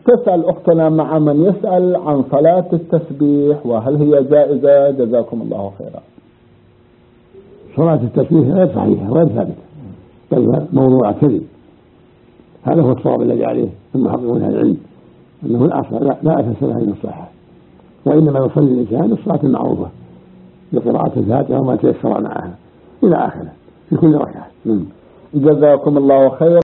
تسأل أختنا مع من يسأل عن صلاة التسبيح وهل هي جائزة؟ جزاكم الله خيرا. صلاة التسبيح غير صحيحة غير ثابتة، بل موضوع كذب. هذا هو الصواب الذي عليه المحققون أهل العلم، أنه لا أساس له من الصحة، وإنما يصلي الإنسان الصلاة المعروفة بقراءة الفاتحة وما تيسر معها إلى آخره في كل ركعة. جزاكم الله خيرا.